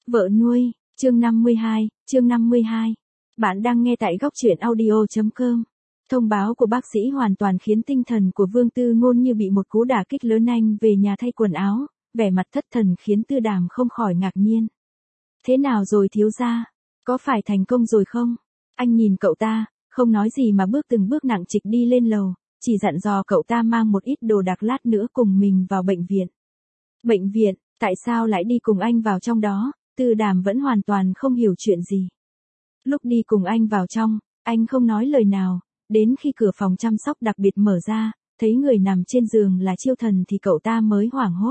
Vợ nuôi, chương 52. Bạn đang nghe tại góc truyện audio.com. Thông báo của bác sĩ hoàn toàn khiến tinh thần của Vương Tư Ngôn như bị một cú đả kích lớn. Anh về nhà thay quần áo, vẻ mặt thất thần khiến Tư Đàm không khỏi ngạc nhiên. Thế nào rồi thiếu gia? Có phải thành công rồi không? Anh nhìn cậu ta, không nói gì mà từng bước nặng trịch đi lên lầu, chỉ dặn dò cậu ta mang một ít đồ đạc lát nữa cùng mình vào bệnh viện. Bệnh viện, tại sao lại đi cùng anh vào trong đó? Tư Đàm vẫn hoàn toàn không hiểu chuyện gì. Lúc đi cùng anh vào trong, anh không nói lời nào, đến khi cửa phòng chăm sóc đặc biệt mở ra, thấy người nằm trên giường là Chiêu Thần thì cậu ta mới hoảng hốt.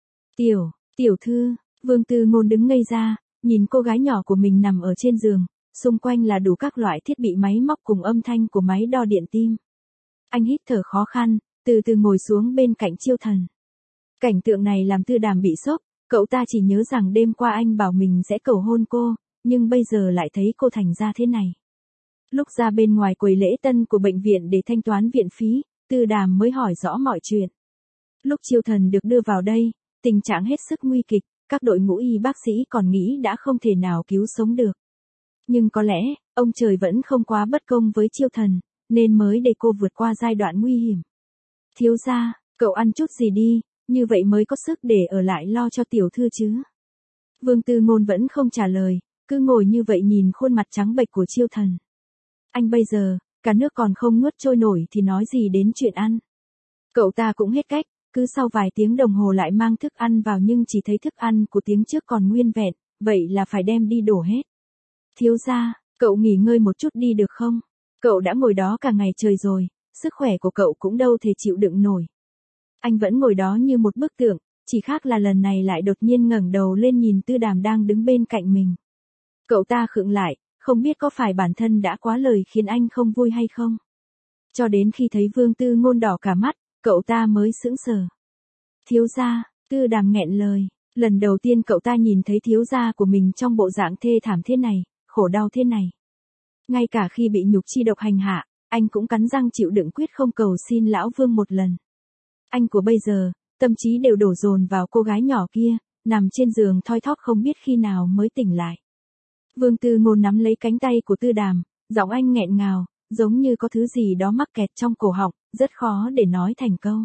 Tiểu thư, Vương Tư Ngôn đứng ngây ra, nhìn cô gái nhỏ của mình nằm ở trên giường, xung quanh là đủ các loại thiết bị máy móc cùng âm thanh của máy đo điện tim. Anh hít thở khó khăn, từ từ ngồi xuống bên cạnh Chiêu Thần. Cảnh tượng này làm Tư Đàm bị sốc, cậu ta chỉ nhớ rằng đêm qua anh bảo mình sẽ cầu hôn cô, nhưng bây giờ lại thấy cô thành ra thế này. Lúc ra bên ngoài quầy lễ tân của bệnh viện để thanh toán viện phí, Tư Đàm mới hỏi rõ mọi chuyện. Lúc Chiêu Thần được đưa vào đây, tình trạng hết sức nguy kịch, các đội ngũ y bác sĩ còn nghĩ đã không thể nào cứu sống được. Nhưng có lẽ, ông trời vẫn không quá bất công với Chiêu Thần, nên mới để cô vượt qua giai đoạn nguy hiểm. Thiếu gia, cậu ăn chút gì đi, như vậy mới có sức để ở lại lo cho tiểu thư chứ. Vương Tư Ngôn vẫn không trả lời, cứ ngồi như vậy nhìn khuôn mặt trắng bệch của Chiêu Thần. Anh bây giờ, cả nước còn không nuốt trôi nổi thì nói gì đến chuyện ăn. Cậu ta cũng hết cách, cứ sau vài tiếng đồng hồ lại mang thức ăn vào nhưng chỉ thấy thức ăn của tiếng trước còn nguyên vẹn, vậy là phải đem đi đổ hết. Thiếu gia, cậu nghỉ ngơi một chút đi được không? Cậu đã ngồi đó cả ngày trời rồi, sức khỏe của cậu cũng đâu thể chịu đựng nổi. Anh vẫn ngồi đó như một bức tượng, chỉ khác là lần này lại đột nhiên ngẩng đầu lên nhìn Tư Đàm đang đứng bên cạnh mình. Cậu ta khựng lại, không biết có phải bản thân đã quá lời khiến anh không vui hay không. Cho đến khi thấy Vương Tư Ngôn đỏ cả mắt, cậu ta mới sững sờ. Thiếu gia, Tư Đàm nghẹn lời, lần đầu tiên cậu ta nhìn thấy thiếu gia của mình trong bộ dạng thê thảm thế này, khổ đau thế này. Ngay cả khi bị nhục chi độc hành hạ, anh cũng cắn răng chịu đựng quyết không cầu xin lão Vương một lần. Anh của bây giờ, tâm trí đều đổ dồn vào cô gái nhỏ kia, nằm trên giường thoi thóp không biết khi nào mới tỉnh lại. Vương Tư Ngôn nắm lấy cánh tay của Tư Đàm, giọng anh nghẹn ngào, giống như có thứ gì đó mắc kẹt trong cổ họng, rất khó để nói thành câu.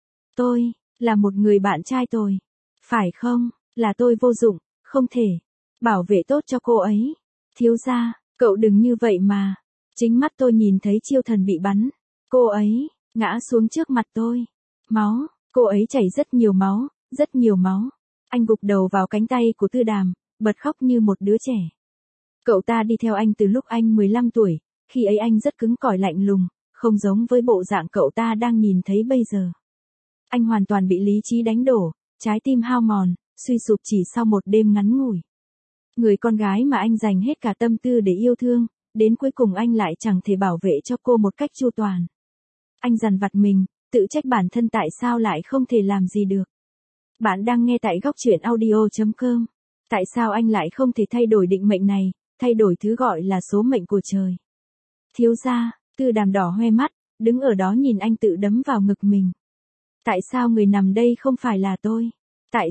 Tôi, là một người bạn trai tôi. Phải không, là tôi vô dụng, không thể bảo vệ tốt cho cô ấy. Thiếu gia, cậu đừng như vậy mà. Chính mắt tôi nhìn thấy Chiêu Thần bị bắn. Cô ấy, ngã xuống trước mặt tôi. Máu, cô ấy chảy rất nhiều máu, rất nhiều máu. Anh gục đầu vào cánh tay của Tư Đàm, bật khóc như một đứa trẻ. Cậu ta đi theo anh từ lúc anh 15 tuổi, khi ấy anh rất cứng cỏi lạnh lùng, không giống với bộ dạng cậu ta đang nhìn thấy bây giờ. Anh hoàn toàn bị lý trí đánh đổ, trái tim hao mòn, suy sụp chỉ sau một đêm ngắn ngủi. Người con gái mà anh dành hết cả tâm tư để yêu thương, đến cuối cùng anh lại chẳng thể bảo vệ cho cô một cách chu toàn. Anh dằn vặt mình, tự trách bản thân tại sao lại không thể làm gì được. Bạn đang nghe tại góc truyện audio.com. Tại sao anh lại không thể thay đổi định mệnh này, thay đổi thứ gọi là số mệnh của trời. Thiếu gia, Tư Đàm đỏ hoe mắt, đứng ở đó nhìn anh tự đấm vào ngực mình. Tại sao người nằm đây không phải là tôi? Tại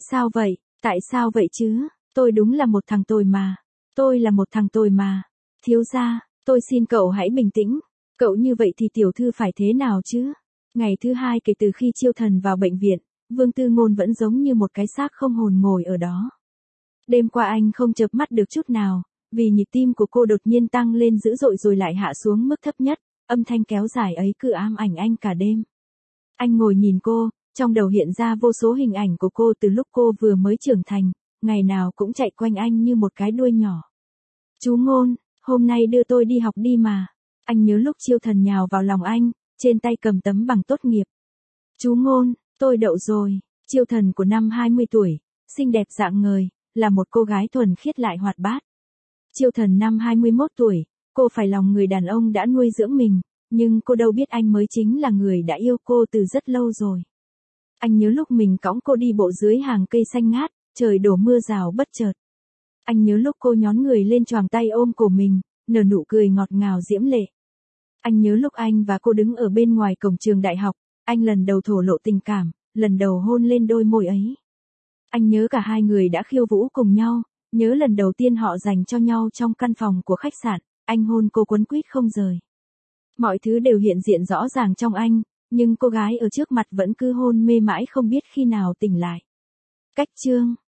sao vậy chứ? Tôi đúng là một thằng tồi mà. Tôi là một thằng tồi mà. Thiếu gia, tôi xin cậu hãy bình tĩnh. Cậu như vậy thì tiểu thư phải thế nào chứ? Ngày thứ 2 kể từ khi Chiêu Thần vào bệnh viện, Vương Tư Ngôn vẫn giống như một cái xác không hồn ngồi ở đó. Đêm qua anh không chợp mắt được chút nào, vì nhịp tim của cô đột nhiên tăng lên dữ dội rồi lại hạ xuống mức thấp nhất, âm thanh kéo dài ấy cứ ám ảnh anh cả đêm. Anh ngồi nhìn cô, trong đầu hiện ra vô số hình ảnh của cô từ lúc cô vừa mới trưởng thành, ngày nào cũng chạy quanh anh như một cái đuôi nhỏ. Chú Ngôn, hôm nay đưa tôi đi học đi mà. Anh nhớ lúc Chiêu Thần nhào vào lòng anh, trên tay cầm tấm bằng tốt nghiệp. Chú Ngôn, tôi đậu rồi. Chiêu Thần của năm 20 tuổi, xinh đẹp rạng ngời, là một cô gái thuần khiết lại hoạt bát. Chiêu Thần năm 21 tuổi, cô phải lòng người đàn ông đã nuôi dưỡng mình, nhưng cô đâu biết anh mới chính là người đã yêu cô từ rất lâu rồi. Anh nhớ lúc mình cõng cô đi bộ dưới hàng cây xanh ngát, trời đổ mưa rào bất chợt. Anh nhớ lúc cô nhón người lên choàng tay ôm cổ mình, nở nụ cười ngọt ngào diễm lệ. Anh nhớ lúc anh và cô đứng ở bên ngoài cổng trường đại học, anh lần đầu thổ lộ tình cảm, lần đầu hôn lên đôi môi ấy. Anh nhớ cả hai người đã khiêu vũ cùng nhau, Nhớ lần đầu tiên họ dành cho nhau trong căn phòng của khách sạn, anh hôn cô quấn quýt không rời. Mọi thứ đều hiện diện rõ ràng trong anh, nhưng cô gái ở trước mặt vẫn cứ hôn mê mãi không biết khi nào tỉnh lại. Cách chương